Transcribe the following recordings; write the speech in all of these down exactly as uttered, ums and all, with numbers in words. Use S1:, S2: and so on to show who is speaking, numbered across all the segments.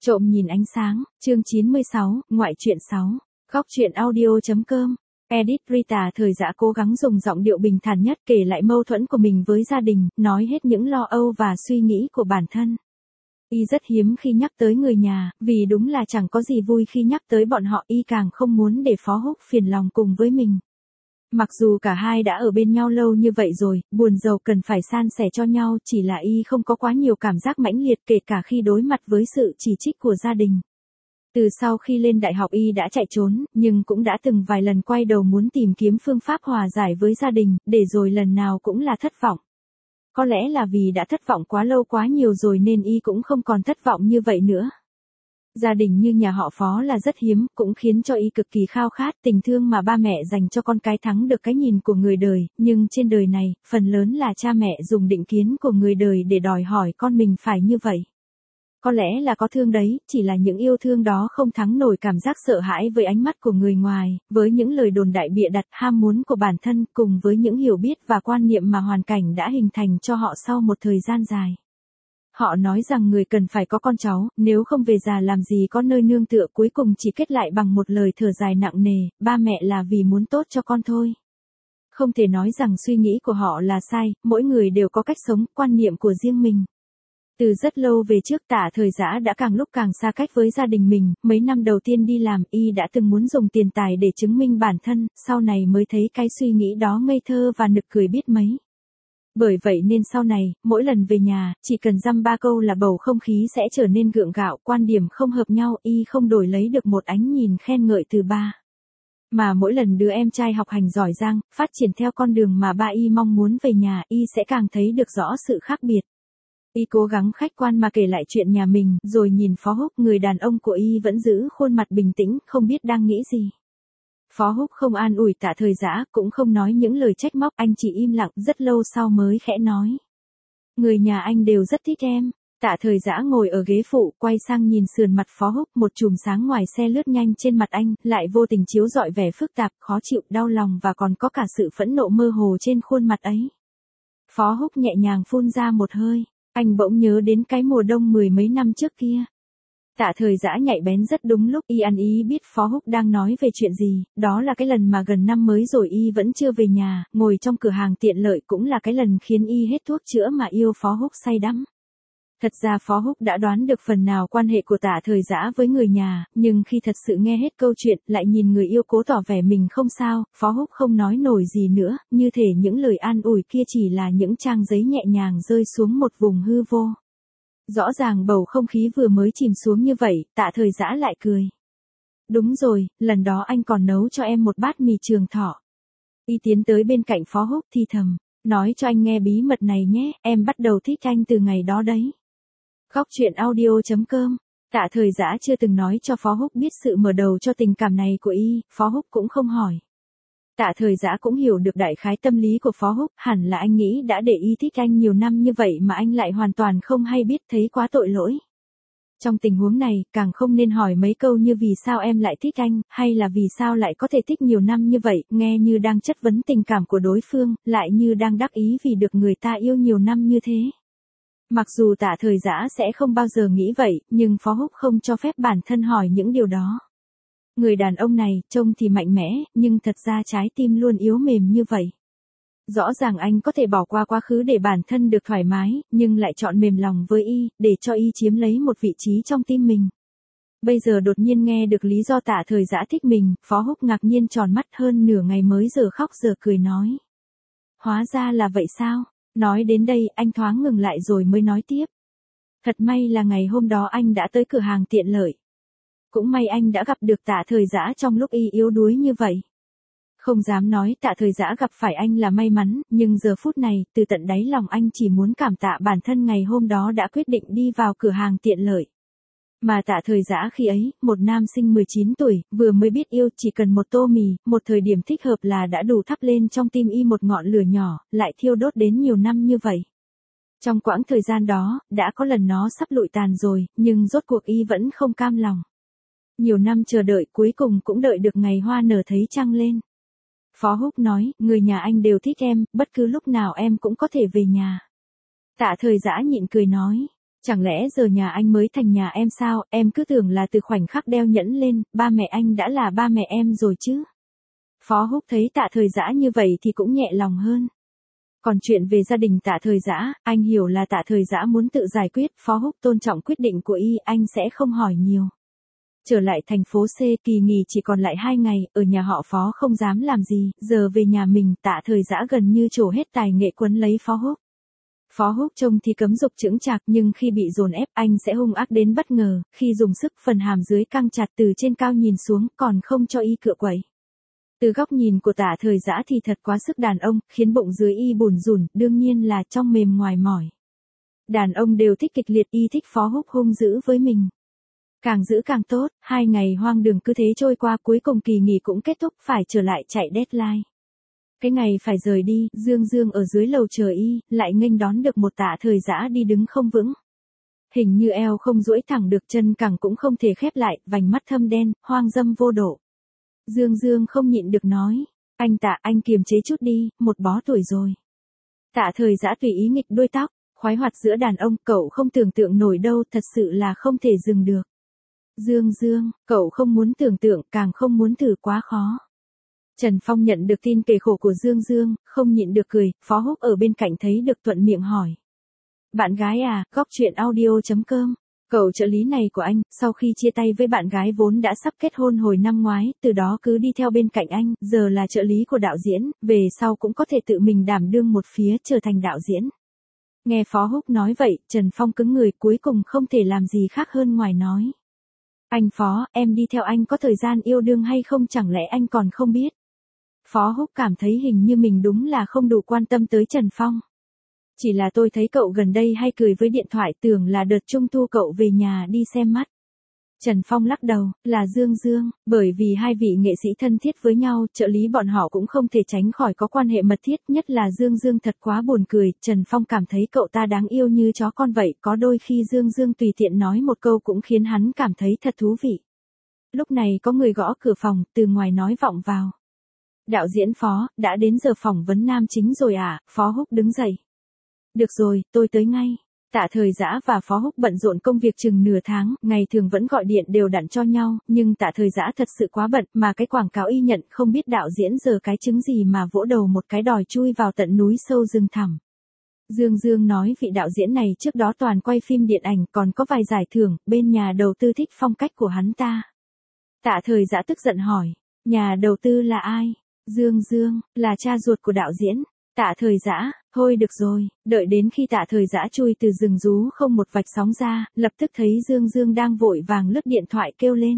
S1: Trộm nhìn ánh sáng, chương chín mươi sáu, ngoại truyện sáu. Góc truyện audio.com. Edit Rita Thời Dã cố gắng dùng giọng điệu bình thản nhất kể lại mâu thuẫn của mình với gia đình, nói hết những lo âu và suy nghĩ của bản thân. Y rất hiếm khi nhắc tới người nhà, vì đúng là chẳng có gì vui khi nhắc tới bọn họ, Y càng không muốn để Phó Húc phiền lòng cùng với mình. Mặc dù cả hai đã ở bên nhau lâu như vậy rồi, buồn giàu cần phải san sẻ cho nhau, chỉ là Y không có quá nhiều cảm giác mãnh liệt kể cả khi đối mặt với sự chỉ trích của gia đình. Từ sau khi lên đại học Y đã chạy trốn, nhưng cũng đã từng vài lần quay đầu muốn tìm kiếm phương pháp hòa giải với gia đình, để rồi lần nào cũng là thất vọng. Có lẽ là vì đã thất vọng quá lâu quá nhiều rồi nên Y cũng không còn thất vọng như vậy nữa. Gia đình như nhà họ Phó là rất hiếm, cũng khiến cho Y cực kỳ khao khát tình thương mà ba mẹ dành cho con cái thắng được cái nhìn của người đời, nhưng trên đời này, phần lớn là cha mẹ dùng định kiến của người đời để đòi hỏi con mình phải như vậy. Có lẽ là có thương đấy, chỉ là những yêu thương đó không thắng nổi cảm giác sợ hãi với ánh mắt của người ngoài, với những lời đồn đại bịa đặt ham muốn của bản thân cùng với những hiểu biết và quan niệm mà hoàn cảnh đã hình thành cho họ sau một thời gian dài. Họ nói rằng người cần phải có con cháu, nếu không về già làm gì có nơi nương tựa, cuối cùng chỉ kết lại bằng một lời thở dài nặng nề, ba mẹ là vì muốn tốt cho con thôi. Không thể nói rằng suy nghĩ của họ là sai, mỗi người đều có cách sống, quan niệm của riêng mình. Từ rất lâu về trước Tạ Thời Dã đã càng lúc càng xa cách với gia đình mình, mấy năm đầu tiên đi làm Y đã từng muốn dùng tiền tài để chứng minh bản thân, sau này mới thấy cái suy nghĩ đó ngây thơ và nực cười biết mấy. Bởi vậy nên sau này, mỗi lần về nhà, chỉ cần dăm ba câu là bầu không khí sẽ trở nên gượng gạo, quan điểm không hợp nhau, Y không đổi lấy được một ánh nhìn khen ngợi từ ba. Mà mỗi lần đứa em trai học hành giỏi giang, phát triển theo con đường mà ba Y mong muốn về nhà, Y sẽ càng thấy được rõ sự khác biệt. Y cố gắng khách quan mà kể lại chuyện nhà mình, rồi nhìn Phó Húc, người đàn ông của Y vẫn giữ khuôn mặt bình tĩnh, không biết đang nghĩ gì. Phó Húc không an ủi Tạ Thời Dã, cũng không nói những lời trách móc, anh chỉ im lặng, rất lâu sau mới khẽ nói. Người nhà anh đều rất thích em. Tạ Thời Dã ngồi ở ghế phụ, quay sang nhìn sườn mặt Phó Húc, một chùm sáng ngoài xe lướt nhanh trên mặt anh, lại vô tình chiếu rọi vẻ phức tạp, khó chịu, đau lòng và còn có cả sự phẫn nộ mơ hồ trên khuôn mặt ấy. Phó Húc nhẹ nhàng phun ra một hơi. Anh bỗng nhớ đến cái mùa đông mười mấy năm trước kia. Tạ Thời Dã nhạy bén rất đúng lúc, Y ăn ý biết Phó Húc đang nói về chuyện gì, đó là cái lần mà gần năm mới rồi Y vẫn chưa về nhà, ngồi trong cửa hàng tiện lợi, cũng là cái lần khiến Y hết thuốc chữa mà yêu Phó Húc say đắm. Thật ra Phó Húc đã đoán được phần nào quan hệ của Tạ Thời Dã với người nhà, nhưng khi thật sự nghe hết câu chuyện, lại nhìn người yêu cố tỏ vẻ mình không sao, Phó Húc không nói nổi gì nữa, như thể những lời an ủi kia chỉ là những trang giấy nhẹ nhàng rơi xuống một vùng hư vô. Rõ ràng bầu không khí vừa mới chìm xuống như vậy, Tạ Thời Dã lại cười. Đúng rồi, lần đó anh còn nấu cho em một bát mì Trường Thọ. Y tiến tới bên cạnh Phó Húc thì thầm, nói cho anh nghe bí mật này nhé, em bắt đầu thích anh từ ngày đó đấy. Góc truyện audio.com. Tạ Thời Dã chưa từng nói cho Phó Húc biết sự mở đầu cho tình cảm này của Y, Phó Húc cũng không hỏi. Tạ Thời Dã cũng hiểu được đại khái tâm lý của Phó Húc, hẳn là anh nghĩ đã để Y thích anh nhiều năm như vậy mà anh lại hoàn toàn không hay biết, thấy quá tội lỗi. Trong tình huống này, càng không nên hỏi mấy câu như vì sao em lại thích anh, hay là vì sao lại có thể thích nhiều năm như vậy, nghe như đang chất vấn tình cảm của đối phương, lại như đang đắc ý vì được người ta yêu nhiều năm như thế. Mặc dù Tạ Thời Dã sẽ không bao giờ nghĩ vậy, nhưng Phó Húc không cho phép bản thân hỏi những điều đó. Người đàn ông này, trông thì mạnh mẽ, nhưng thật ra trái tim luôn yếu mềm như vậy. Rõ ràng anh có thể bỏ qua quá khứ để bản thân được thoải mái, nhưng lại chọn mềm lòng với Y, để cho Y chiếm lấy một vị trí trong tim mình. Bây giờ đột nhiên nghe được lý do Tạ Thời Dã thích mình, Phó Húc ngạc nhiên tròn mắt, hơn nửa ngày mới giờ khóc giờ cười nói. Hóa ra là vậy sao? Nói đến đây, anh thoáng ngừng lại rồi mới nói tiếp. Thật may là ngày hôm đó anh đã tới cửa hàng tiện lợi. Cũng may anh đã gặp được Tạ Thời Dã trong lúc Y yếu đuối như vậy. Không dám nói Tạ Thời Dã gặp phải anh là may mắn, nhưng giờ phút này, từ tận đáy lòng anh chỉ muốn cảm tạ bản thân ngày hôm đó đã quyết định đi vào cửa hàng tiện lợi. Mà Tạ Thời Dã khi ấy, một nam sinh mười chín tuổi, vừa mới biết yêu, chỉ cần một tô mì, một thời điểm thích hợp là đã đủ thắp lên trong tim Y một ngọn lửa nhỏ, lại thiêu đốt đến nhiều năm như vậy. Trong quãng thời gian đó, đã có lần nó sắp lụi tàn rồi, nhưng rốt cuộc Y vẫn không cam lòng. Nhiều năm chờ đợi, cuối cùng cũng đợi được ngày hoa nở thấy trăng lên. Phó Húc nói, người nhà anh đều thích em, bất cứ lúc nào em cũng có thể về nhà. Tạ Thời Dã nhịn cười nói, Chẳng lẽ giờ nhà anh mới thành nhà em sao, em cứ tưởng là từ khoảnh khắc đeo nhẫn lên, ba mẹ anh đã là ba mẹ em rồi chứ. Phó Húc thấy Tạ Thời Dã như vậy thì cũng nhẹ lòng hơn. Còn chuyện về gia đình Tạ Thời Dã, anh hiểu là Tạ Thời Dã muốn tự giải quyết, Phó Húc tôn trọng quyết định của y, anh sẽ không hỏi nhiều. Trở lại thành phố C, kỳ nghỉ chỉ còn lại hai ngày, ở nhà họ Phó không dám làm gì, giờ về nhà mình, Tạ Thời Dã gần như trổ hết tài nghệ quấn lấy Phó Húc. Phó Húc trông thì cấm dục chững chạc nhưng khi bị dồn ép anh sẽ hung ác đến bất ngờ, khi dùng sức phần hàm dưới căng chặt từ trên cao nhìn xuống còn không cho y cựa quậy. Từ góc nhìn của Tạ Thời Dã thì thật quá sức đàn ông, khiến bụng dưới y bủn rủn, đương nhiên là trong mềm ngoài mỏi. Đàn ông đều thích kịch liệt, y thích Phó Húc hung dữ với mình. Càng giữ càng tốt, hai ngày hoang đường cứ thế trôi qua, cuối cùng kỳ nghỉ cũng kết thúc, phải trở lại chạy deadline. Cái ngày phải rời đi, Dương Dương ở dưới lầu chờ y, lại nghênh đón được một Tạ Thời Dã đi đứng không vững. Hình như eo không duỗi thẳng được, chân cẳng cũng không thể khép lại, vành mắt thâm đen, hoang dâm vô độ. Dương Dương không nhịn được nói, anh Tạ, anh kiềm chế chút đi, một bó tuổi rồi. Tạ Thời Dã tùy ý nghịch đuôi tóc, khoái hoạt giữa đàn ông, cậu không tưởng tượng nổi đâu, thật sự là không thể dừng được. Dương Dương, cậu không muốn tưởng tượng, càng không muốn thử, quá khó. Trần Phong nhận được tin kể khổ của Dương Dương, không nhịn được cười, Phó Húc ở bên cạnh thấy được thuận miệng hỏi. Bạn gái à, góc chuyện audio chấm com. Cậu trợ lý này của anh, sau khi chia tay với bạn gái vốn đã sắp kết hôn hồi năm ngoái, từ đó cứ đi theo bên cạnh anh, giờ là trợ lý của đạo diễn, về sau cũng có thể tự mình đảm đương một phía trở thành đạo diễn. Nghe Phó Húc nói vậy, Trần Phong cứng người, cuối cùng không thể làm gì khác hơn ngoài nói. Anh Phó, em đi theo anh có thời gian yêu đương hay không, chẳng lẽ anh còn không biết? Phó Húc cảm thấy hình như mình đúng là không đủ quan tâm tới Trần Phong. Chỉ là tôi thấy cậu gần đây hay cười với điện thoại, tưởng là đợt trung thu cậu về nhà đi xem mắt. Trần Phong lắc đầu, là Dương Dương, bởi vì hai vị nghệ sĩ thân thiết với nhau, trợ lý bọn họ cũng không thể tránh khỏi có quan hệ mật thiết, nhất là Dương Dương thật quá buồn cười, Trần Phong cảm thấy cậu ta đáng yêu như chó con vậy, có đôi khi Dương Dương tùy tiện nói một câu cũng khiến hắn cảm thấy thật thú vị. Lúc này có người gõ cửa phòng, từ ngoài nói vọng vào. Đạo diễn Phó, đã đến giờ phỏng vấn nam chính rồi à? Phó Húc đứng dậy. Được rồi, tôi tới ngay. Tạ Thời Dã và Phó Húc bận rộn công việc chừng nửa tháng, ngày thường vẫn gọi điện đều đặn cho nhau, nhưng Tạ Thời Dã thật sự quá bận, mà cái quảng cáo y nhận không biết đạo diễn giờ cái chứng gì mà vỗ đầu một cái đòi chui vào tận núi sâu rừng thẳm. Dương Dương nói vị đạo diễn này trước đó toàn quay phim điện ảnh, còn có vài giải thưởng, bên nhà đầu tư thích phong cách của hắn ta. Tạ Thời Dã tức giận hỏi, nhà đầu tư là ai? Dương Dương, là cha ruột của đạo diễn. Tạ Thời Dã, thôi được rồi, đợi đến khi Tạ Thời Dã chui từ rừng rú không một vạch sóng ra, lập tức thấy Dương Dương đang vội vàng lướt điện thoại kêu lên.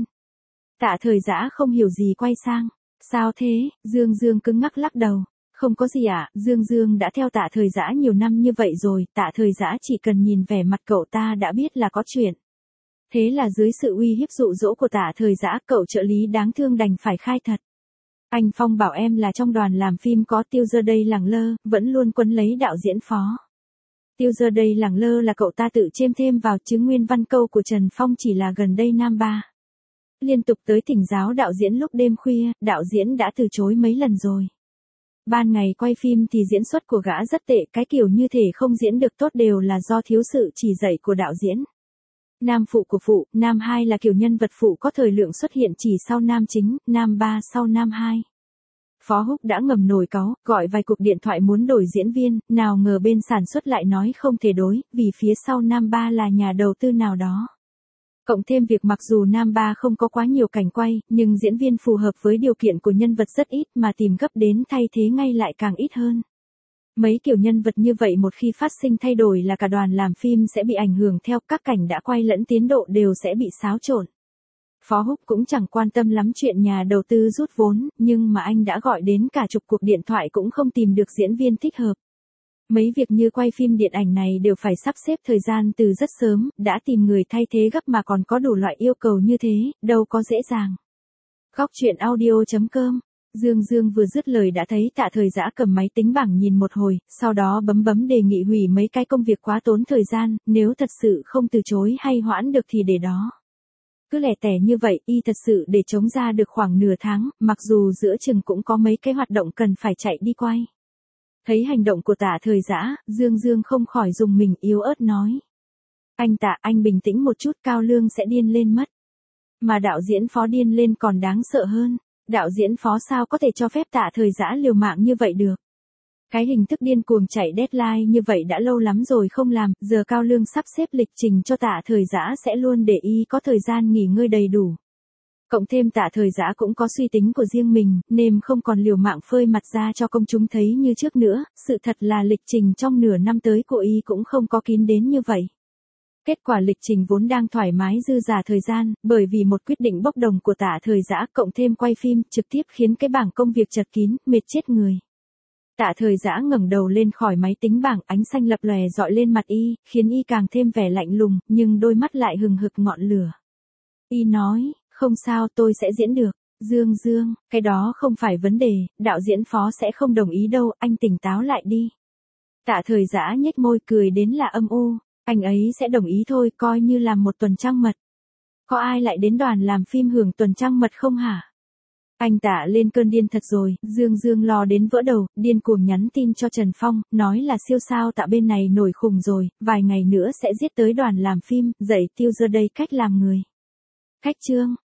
S1: Tạ Thời Dã không hiểu gì quay sang, sao thế? Dương Dương cứng ngắc lắc đầu, không có gì ạ, à? Dương Dương đã theo Tạ Thời Dã nhiều năm như vậy rồi, Tạ Thời Dã chỉ cần nhìn vẻ mặt cậu ta đã biết là có chuyện. Thế là dưới sự uy hiếp dụ dỗ của Tạ Thời Dã, cậu trợ lý đáng thương đành phải khai thật. Anh Phong bảo em là trong đoàn làm phim có Tiêu Giờ Đây Lẳng Lơ, vẫn luôn quấn lấy đạo diễn Phó. Tiêu Giờ Đây Lẳng Lơ là cậu ta tự chêm thêm vào, chứ nguyên văn câu của Trần Phong chỉ là gần đây nam ba. Liên tục tới thỉnh giáo đạo diễn lúc đêm khuya, đạo diễn đã từ chối mấy lần rồi. Ban ngày quay phim thì diễn xuất của gã rất tệ, cái kiểu như thể không diễn được tốt đều là do thiếu sự chỉ dạy của đạo diễn. Nam phụ của phụ, nam hai là kiểu nhân vật phụ có thời lượng xuất hiện chỉ sau nam chính, nam ba sau nam hai. Phó Húc đã ngầm nổi cáu, gọi vài cuộc điện thoại muốn đổi diễn viên, nào ngờ bên sản xuất lại nói không thể đối, vì phía sau nam ba là nhà đầu tư nào đó. Cộng thêm việc mặc dù nam ba không có quá nhiều cảnh quay, nhưng diễn viên phù hợp với điều kiện của nhân vật rất ít, mà tìm gấp đến thay thế ngay lại càng ít hơn. Mấy kiểu nhân vật như vậy một khi phát sinh thay đổi là cả đoàn làm phim sẽ bị ảnh hưởng theo, các cảnh đã quay lẫn tiến độ đều sẽ bị xáo trộn. Phó Húc cũng chẳng quan tâm lắm chuyện nhà đầu tư rút vốn, nhưng mà anh đã gọi đến cả chục cuộc điện thoại cũng không tìm được diễn viên thích hợp. Mấy việc như quay phim điện ảnh này đều phải sắp xếp thời gian từ rất sớm, đã tìm người thay thế gấp mà còn có đủ loại yêu cầu như thế, đâu có dễ dàng. Góc chuyện audio chấm com. Dương Dương vừa dứt lời đã thấy Tạ Thời Dã cầm máy tính bảng nhìn một hồi, sau đó bấm bấm đề nghị hủy mấy cái công việc quá tốn thời gian, nếu thật sự không từ chối hay hoãn được thì để đó. Cứ lẻ tẻ như vậy, y thật sự để chống ra được khoảng nửa tháng, mặc dù giữa chừng cũng có mấy cái hoạt động cần phải chạy đi quay. Thấy hành động của Tạ Thời Dã, Dương Dương không khỏi rùng mình, yếu ớt nói. Anh Tạ, anh bình tĩnh một chút, Cao Lương sẽ điên lên mất. Mà đạo diễn phó điên lên còn đáng sợ hơn. Đạo diễn phó sao có thể cho phép Tạ Thời Dã liều mạng như vậy được. Cái hình thức điên cuồng chạy deadline như vậy đã lâu lắm rồi không làm, giờ Cao Lương sắp xếp lịch trình cho Tạ Thời Dã sẽ luôn để y có thời gian nghỉ ngơi đầy đủ. Cộng thêm Tạ Thời Dã cũng có suy tính của riêng mình, nên không còn liều mạng phơi mặt ra cho công chúng thấy như trước nữa, sự thật là lịch trình trong nửa năm tới của y cũng không có kín đến như vậy. Kết quả lịch trình vốn đang thoải mái dư dả thời gian, bởi vì một quyết định bốc đồng của Tạ Thời Dã cộng thêm quay phim trực tiếp khiến cái bảng công việc chật kín, mệt chết người. Tạ Thời Dã ngẩng đầu lên khỏi máy tính bảng, ánh xanh lập lòe dọi lên mặt y, khiến y càng thêm vẻ lạnh lùng, nhưng đôi mắt lại hừng hực ngọn lửa. Y nói, không sao, tôi sẽ diễn được. Dương Dương, cái đó không phải vấn đề, đạo diễn phó sẽ không đồng ý đâu, anh tỉnh táo lại đi. Tạ Thời Dã nhếch môi cười đến là âm u, anh ấy sẽ đồng ý thôi, coi như làm một tuần trăng mật. Có ai lại đến đoàn làm phim hưởng tuần trăng mật không hả? Anh Tạ lên cơn điên thật rồi, Dương Dương lo đến vỡ đầu, điên cuồng nhắn tin cho Trần Phong, nói là siêu sao Tạ bên này nổi khùng rồi, vài ngày nữa sẽ giết tới đoàn làm phim, dạy tiêu giờ đây cách làm người. Cách chương